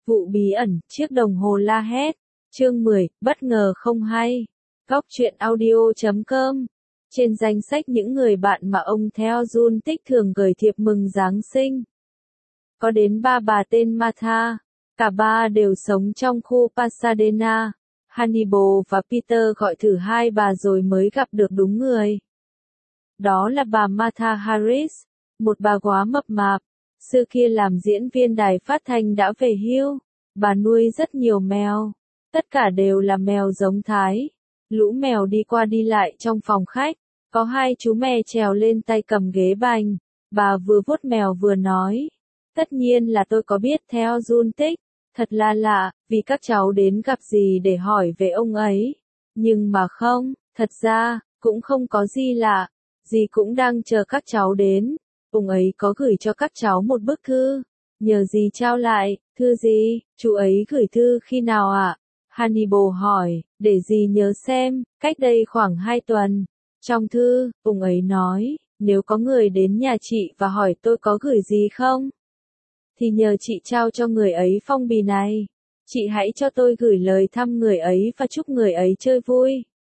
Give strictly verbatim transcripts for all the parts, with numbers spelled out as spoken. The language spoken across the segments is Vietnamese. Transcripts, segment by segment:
Vụ bí ẩn, chiếc đồng hồ la hét. Chương mười, bất ngờ không hay. Góc truyện audio chấm com. Trên danh sách những người bạn mà ông Theo Jun Tích thường gửi thiệp mừng Giáng sinh, có đến ba bà tên Martha. Cả ba đều sống trong khu Pasadena. Hannibal và Peter gọi thử hai bà rồi mới gặp được đúng người. Đó là bà Martha Harris, một bà quá mập mạp. Xưa kia làm diễn viên đài phát thanh đã về hưu. Bà nuôi rất nhiều mèo. Tất cả đều là mèo giống Thái. Lũ mèo đi qua đi lại trong phòng khách. Có hai chú mè trèo lên tay cầm ghế bành. Bà vừa vuốt mèo vừa nói. Tất nhiên là tôi có biết Theo Jun Tích. Thật là lạ, vì các cháu đến gặp dì để hỏi về ông ấy. Nhưng mà không, thật ra, cũng không có gì lạ. Dì cũng đang chờ các cháu đến. Ông ấy có gửi cho các cháu một bức thư. Nhờ dì trao lại. Thư gì? Chú ấy gửi thư khi nào ạ? À? Hannibal hỏi, để dì nhớ xem, cách đây khoảng hai tuần. Trong thư, ông ấy nói, nếu có người đến nhà chị và hỏi tôi có gửi gì không, thì nhờ chị trao cho người ấy phong bì này. Chị hãy cho tôi gửi lời thăm người ấy và chúc người ấy chơi vui.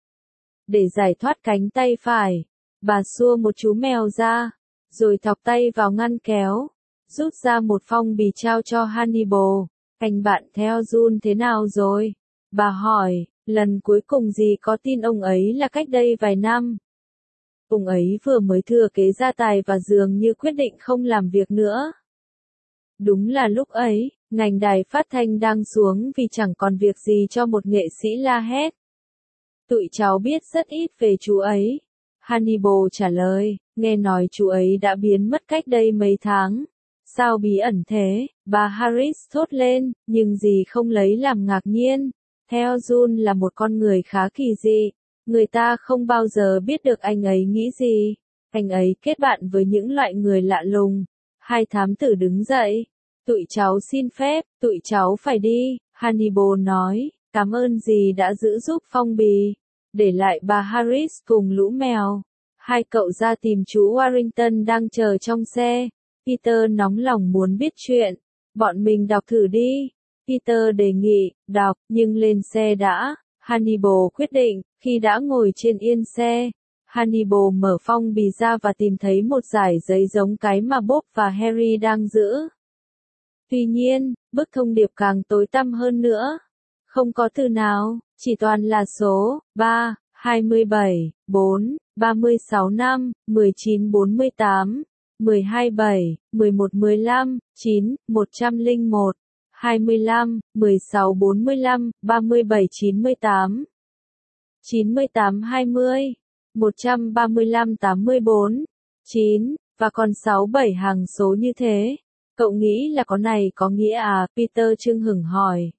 Để giải thoát cánh tay phải, bà xua một chú mèo ra, rồi thọc tay vào ngăn kéo, rút ra một phong bì trao cho Hannibal. Anh bạn Theo Jun thế nào rồi? Bà hỏi, lần cuối cùng dì có tin ông ấy là cách đây vài năm. Ông ấy vừa mới thừa kế gia tài và dường như quyết định không làm việc nữa. Đúng là lúc ấy, ngành đài phát thanh đang xuống vì chẳng còn việc gì cho một nghệ sĩ la hét. Tụi cháu biết rất ít về chú ấy. Hannibal trả lời, nghe nói chú ấy đã biến mất cách đây mấy tháng. Sao bí ẩn thế? Bà Harris thốt lên, nhưng dì không lấy làm ngạc nhiên. Theo Jun là một con người khá kỳ dị. Người ta không bao giờ biết được anh ấy nghĩ gì. Anh ấy kết bạn với những loại người lạ lùng. Hai thám tử đứng dậy. Tụi cháu xin phép, tụi cháu phải đi. Hannibal nói, cảm ơn dì đã giữ giúp phong bì. Để lại bà Harris cùng lũ mèo. Hai cậu ra tìm chú Warrington đang chờ trong xe. Peter nóng lòng muốn biết chuyện. Bọn mình đọc thử đi. Peter đề nghị, đọc, nhưng lên xe đã. Hannibal quyết định, khi đã ngồi trên yên xe. Hannibal mở phong bì ra và tìm thấy một dải giấy giống cái mà Bob và Harry đang giữ. Tuy nhiên, bức thông điệp càng tối tăm hơn nữa. Không có từ nào, chỉ toàn là số, ba, hai mươi bảy, bốn, ba mươi sáu năm, mười chín bốn mươi tám, mười hai bảy, mười một mười lăm, chín, một không một, hai mươi lăm, mười sáu bốn mươi lăm, ba mươi bảy chín mươi tám, chín mươi tám hai mươi, một trăm ba mươi lăm tám mươi bốn, chín, và còn sáu bảy hàng số như thế. Cậu nghĩ là có này có nghĩa à? Peter chưng hửng hỏi.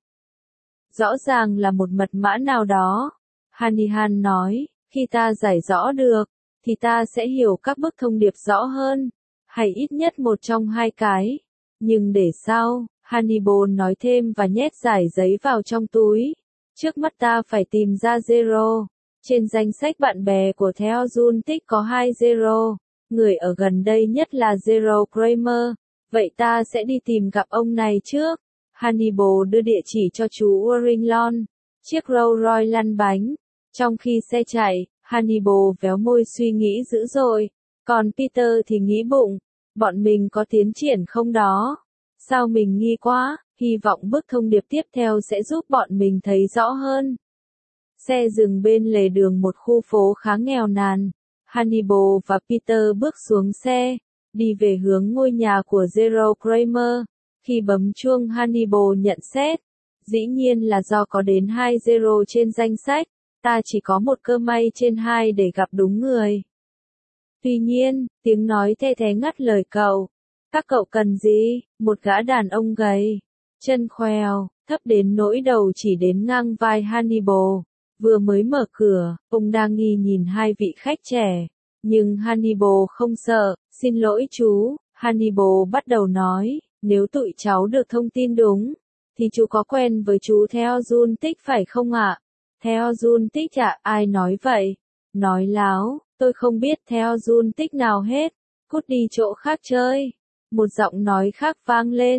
Rõ ràng là một mật mã nào đó. Hanihan nói, khi ta giải rõ được, thì ta sẽ hiểu các bức thông điệp rõ hơn. Hay ít nhất một trong hai cái. Nhưng để sau, Hannibal nói thêm và nhét dải giấy vào trong túi. Trước mắt ta phải tìm ra Zero. Trên danh sách bạn bè của Theo Jun Tích có hai Zero. Người ở gần đây nhất là Zero Kramer. Vậy ta sẽ đi tìm gặp ông này trước. Hannibal đưa địa chỉ cho chú Warrington. Chiếc Rolls Royce lăn bánh. Trong khi xe chạy, Hannibal véo môi suy nghĩ dữ dội. Còn Peter thì nghĩ bụng. Bọn mình có tiến triển không đó? Sao mình nghi quá, hy vọng bức thông điệp tiếp theo sẽ giúp bọn mình thấy rõ hơn. Xe dừng bên lề đường một khu phố khá nghèo nàn. Hannibal và Peter bước xuống xe, đi về hướng ngôi nhà của Zero Kramer. Khi bấm chuông Hannibal nhận xét, dĩ nhiên là do có đến hai Zero trên danh sách, ta chỉ có một cơ may trên hai để gặp đúng người. Tuy nhiên, tiếng nói the thé ngắt lời cậu. Các cậu cần gì? Một gã đàn ông gầy, chân khoèo, thấp đến nỗi đầu chỉ đến ngang vai Hannibal. Vừa mới mở cửa, ông đang nghi nhìn hai vị khách trẻ. Nhưng Hannibal không sợ. Xin lỗi chú, Hannibal bắt đầu nói, nếu tụi cháu được thông tin đúng, thì chú có quen với chú Theo Jun Tích phải không ạ? Theo Jun Tích ạ, ai nói vậy? Nói láo, tôi không biết Theo Jun Tích nào hết. Cút đi chỗ khác chơi. Một giọng nói khác vang lên.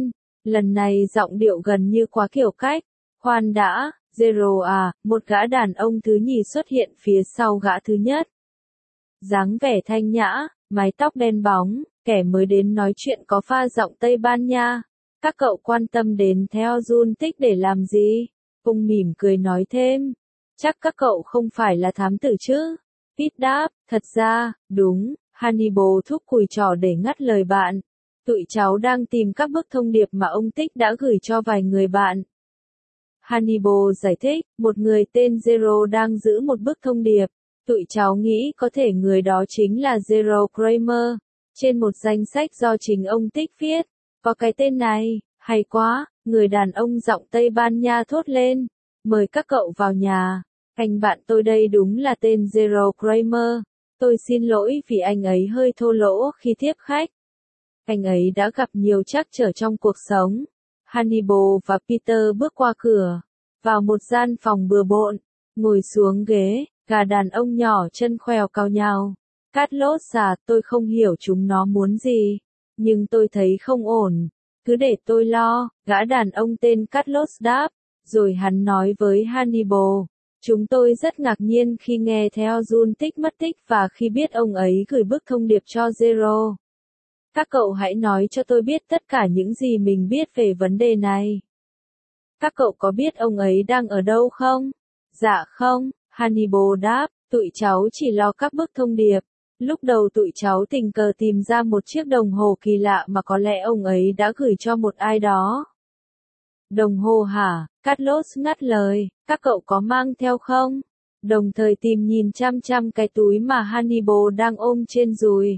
Lần này giọng điệu gần như quá kiểu cách. Khoan đã, Zero à, một gã đàn ông thứ nhì xuất hiện phía sau gã thứ nhất. Dáng vẻ thanh nhã, mái tóc đen bóng, kẻ mới đến nói chuyện có pha giọng Tây Ban Nha. Các cậu quan tâm đến theo Jun Tích để làm gì? Ông mỉm cười nói thêm. Chắc các cậu không phải là thám tử chứ? Pete đáp, thật ra, đúng, Hannibal thúc cùi trò để ngắt lời bạn. Tụi cháu đang tìm các bức thông điệp mà ông Tích đã gửi cho vài người bạn. Hannibal giải thích, một người tên Zero đang giữ một bức thông điệp. Tụi cháu nghĩ có thể người đó chính là Zero Kramer, trên một danh sách do chính ông Tích viết. Có cái tên này, hay quá, người đàn ông giọng Tây Ban Nha thốt lên. Mời các cậu vào nhà. Anh bạn tôi đây đúng là tên Zero Kramer. Tôi xin lỗi vì anh ấy hơi thô lỗ khi tiếp khách. Anh ấy đã gặp nhiều trắc trở trong cuộc sống. Hannibal và Peter bước qua cửa, vào một gian phòng bừa bộn, ngồi xuống ghế, gà đàn ông nhỏ chân khoèo cào nhào. Carlos à, tôi không hiểu chúng nó muốn gì, nhưng tôi thấy không ổn. Cứ để tôi lo, gã đàn ông tên Carlos đáp, rồi hắn nói với Hannibal. Chúng tôi rất ngạc nhiên khi nghe theo Jun Tích mất tích và khi biết ông ấy gửi bức thông điệp cho Zero. Các cậu hãy nói cho tôi biết tất cả những gì mình biết về vấn đề này. Các cậu có biết ông ấy đang ở đâu không? Dạ không, Hannibal đáp, tụi cháu chỉ lo các bức thông điệp. Lúc đầu tụi cháu tình cờ tìm ra một chiếc đồng hồ kỳ lạ mà có lẽ ông ấy đã gửi cho một ai đó. Đồng hồ hả? Carlos ngắt lời, các cậu có mang theo không? Đồng thời tìm nhìn chăm chăm cái túi mà Hannibal đang ôm trên đùi.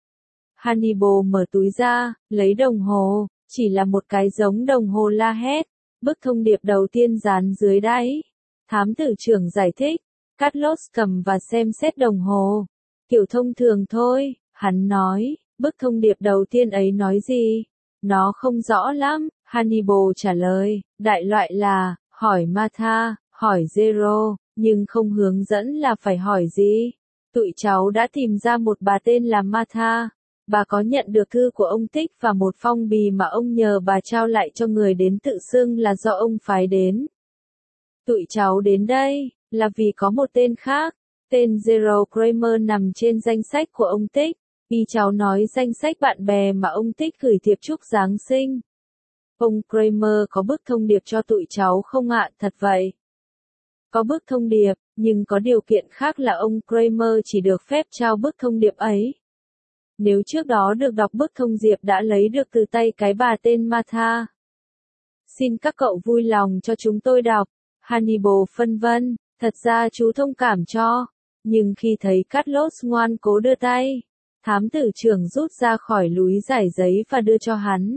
Hannibal mở túi ra, lấy đồng hồ, chỉ là một cái giống đồng hồ la hét. Bức thông điệp đầu tiên dán dưới đáy. Thám tử trưởng giải thích. Carlos cầm và xem xét đồng hồ. Kiểu thông thường thôi, hắn nói, bức thông điệp đầu tiên ấy nói gì? Nó không rõ lắm, Hannibal trả lời, đại loại là, hỏi Martha, hỏi Zero, nhưng không hướng dẫn là phải hỏi gì. Tụi cháu đã tìm ra một bà tên là Martha. Bà có nhận được thư của ông Tích và một phong bì mà ông nhờ bà trao lại cho người đến tự xưng là do ông phái đến. Tụi cháu đến đây, là vì có một tên khác, tên Zero Kramer nằm trên danh sách của ông Tích, vì cháu nói danh sách bạn bè mà ông Tích gửi thiệp chúc Giáng sinh. Ông Kramer có bức thông điệp cho tụi cháu không ạ? Thật vậy. Có bức thông điệp, nhưng có điều kiện khác là ông Kramer chỉ được phép trao bức thông điệp ấy. Nếu trước đó được đọc bức thông điệp đã lấy được từ tay cái bà tên Martha. Xin các cậu vui lòng cho chúng tôi đọc. Hannibal phân vân, thật ra chú thông cảm cho. Nhưng khi thấy Carlos ngoan cố đưa tay, thám tử trưởng rút ra khỏi lúi giải giấy và đưa cho hắn.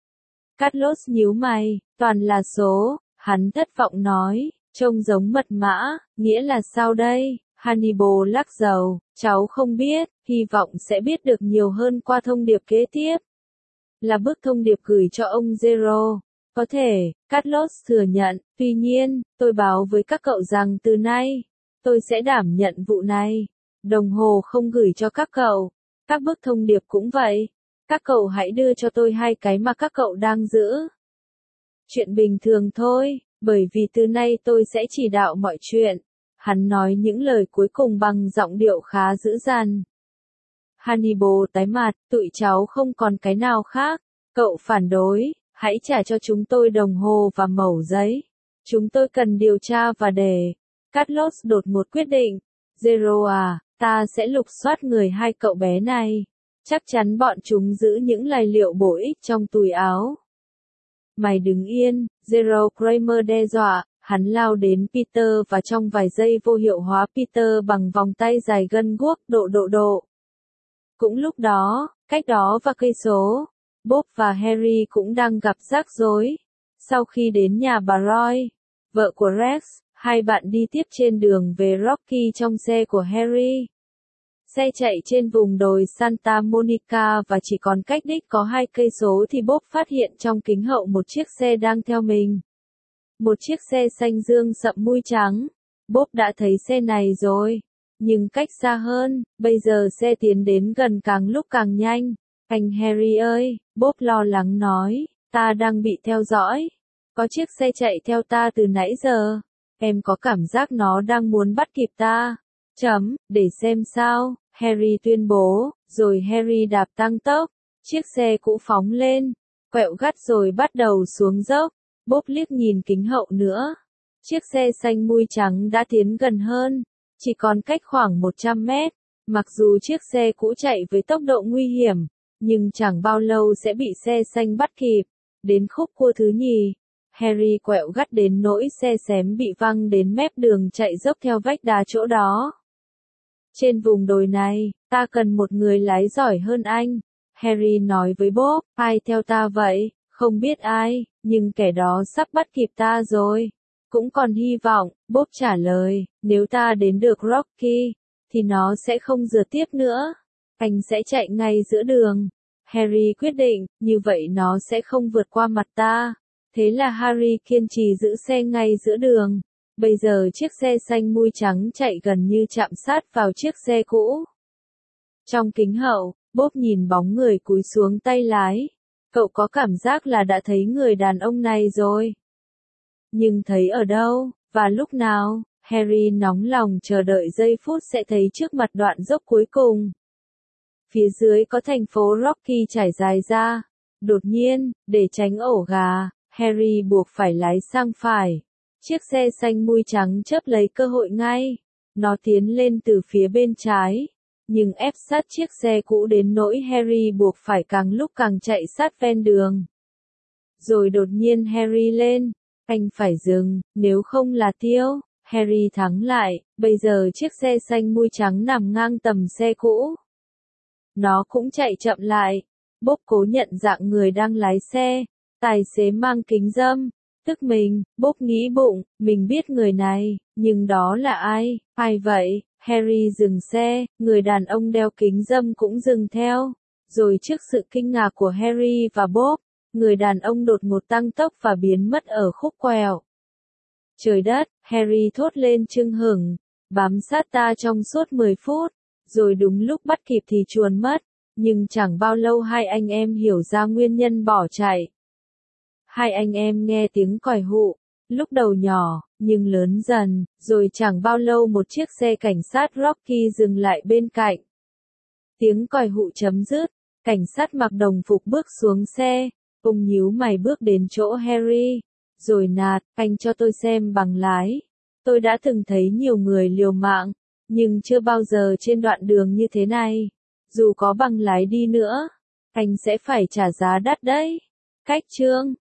Carlos nhíu mày, toàn là số, hắn thất vọng nói, trông giống mật mã, nghĩa là sao đây? Hannibal lắc đầu, cháu không biết, hy vọng sẽ biết được nhiều hơn qua thông điệp kế tiếp. Là bức thông điệp gửi cho ông Zero. Có thể, Carlos thừa nhận, tuy nhiên, tôi báo với các cậu rằng từ nay, tôi sẽ đảm nhận vụ này. Đồng hồ không gửi cho các cậu, các bức thông điệp cũng vậy. Các cậu hãy đưa cho tôi hai cái mà các cậu đang giữ. Chuyện bình thường thôi, bởi vì từ nay tôi sẽ chỉ đạo mọi chuyện. Hắn nói những lời cuối cùng bằng giọng điệu khá dữ dằn. Hannibal tái mặt, tụi cháu không còn cái nào khác. Cậu phản đối, hãy trả cho chúng tôi đồng hồ và mẩu giấy. Chúng tôi cần điều tra và để. Carlos đột ngột quyết định. Zero à, ta sẽ lục soát người hai cậu bé này. Chắc chắn bọn chúng giữ những tài liệu bổ ích trong túi áo. Mày đứng yên, Zero Kramer đe dọa. Hắn lao đến Peter và trong vài giây vô hiệu hóa Peter bằng vòng tay dài gân guốc độ độ độ. Cũng lúc đó, cách đó và cây số, Bob và Harry cũng đang gặp rắc rối. Sau khi đến nhà bà Roy, vợ của Rex, hai bạn đi tiếp trên đường về Rocky trong xe của Harry. Xe chạy trên vùng đồi Santa Monica và chỉ còn cách đích có hai cây số thì Bob phát hiện trong kính hậu một chiếc xe đang theo mình. Một chiếc xe xanh dương sậm mui trắng. Bob đã thấy xe này rồi. Nhưng cách xa hơn, bây giờ xe tiến đến gần càng lúc càng nhanh. Anh Harry ơi, Bob lo lắng nói, Ta đang bị theo dõi. Có chiếc xe chạy theo ta từ nãy giờ. Em có cảm giác nó đang muốn bắt kịp ta. Chấm, để xem sao, Harry tuyên bố, rồi Harry đạp tăng tốc. Chiếc xe cũ phóng lên, quẹo gắt rồi bắt đầu xuống dốc. Bob liếc nhìn kính hậu nữa. Chiếc xe xanh mui trắng đã tiến gần hơn, chỉ còn cách khoảng một trăm mét. Mặc dù chiếc xe cũ chạy với tốc độ nguy hiểm, nhưng chẳng bao lâu sẽ bị xe xanh bắt kịp. Đến khúc cua thứ nhì, Harry quẹo gắt đến nỗi xe xém bị văng đến mép đường chạy dốc theo vách đá chỗ đó. Trên vùng đồi này, ta cần một người lái giỏi hơn anh. Harry nói với Bob, ai theo ta vậy? Không biết ai, nhưng kẻ đó sắp bắt kịp ta rồi. Cũng còn hy vọng, Bob trả lời, nếu ta đến được Rocky, thì nó sẽ không rượt tiếp nữa. Anh sẽ chạy ngay giữa đường. Harry quyết định, như vậy nó sẽ không vượt qua mặt ta. Thế là Harry kiên trì giữ xe ngay giữa đường. Bây giờ chiếc xe xanh mui trắng chạy gần như chạm sát vào chiếc xe cũ. Trong kính hậu, Bob nhìn bóng người cúi xuống tay lái. Cậu có cảm giác là đã thấy người đàn ông này rồi. Nhưng thấy ở đâu, và lúc nào? Harry nóng lòng chờ đợi giây phút sẽ thấy trước mặt đoạn dốc cuối cùng. Phía dưới có thành phố Rocky trải dài ra. Đột nhiên, để tránh ổ gà, Harry buộc phải lái sang phải. Chiếc xe xanh mui trắng chớp lấy cơ hội ngay. Nó tiến lên từ phía bên trái, nhưng ép sát chiếc xe cũ đến nỗi Harry buộc phải càng lúc càng chạy sát ven đường. Rồi đột nhiên Harry lên. Anh phải dừng, nếu không là tiêu. Harry thắng lại, bây giờ chiếc xe xanh mui trắng nằm ngang tầm xe cũ. Nó cũng chạy chậm lại. Bob cố nhận dạng người đang lái xe. Tài xế mang kính râm. Tức mình, Bob nghĩ bụng, mình biết người này, nhưng đó là ai? Ai vậy? Harry dừng xe, người đàn ông đeo kính râm cũng dừng theo. Rồi trước sự kinh ngạc của Harry và Bob, người đàn ông đột ngột tăng tốc và biến mất ở khúc quẹo. Trời đất, Harry thốt lên chưng hửng, bám sát ta trong suốt mười phút, rồi đúng lúc bắt kịp thì chuồn mất, nhưng chẳng bao lâu hai anh em hiểu ra nguyên nhân bỏ chạy. Hai anh em nghe tiếng còi hụ, lúc đầu nhỏ, nhưng lớn dần, rồi chẳng bao lâu một chiếc xe cảnh sát Rocky dừng lại bên cạnh. Tiếng còi hụ chấm dứt, cảnh sát mặc đồng phục bước xuống xe, ông nhíu mày bước đến chỗ Harry, rồi nạt, anh cho tôi xem bằng lái. Tôi đã từng thấy nhiều người liều mạng, nhưng chưa bao giờ trên đoạn đường như thế này. Dù có bằng lái đi nữa, anh sẽ phải trả giá đắt đấy. Cách chương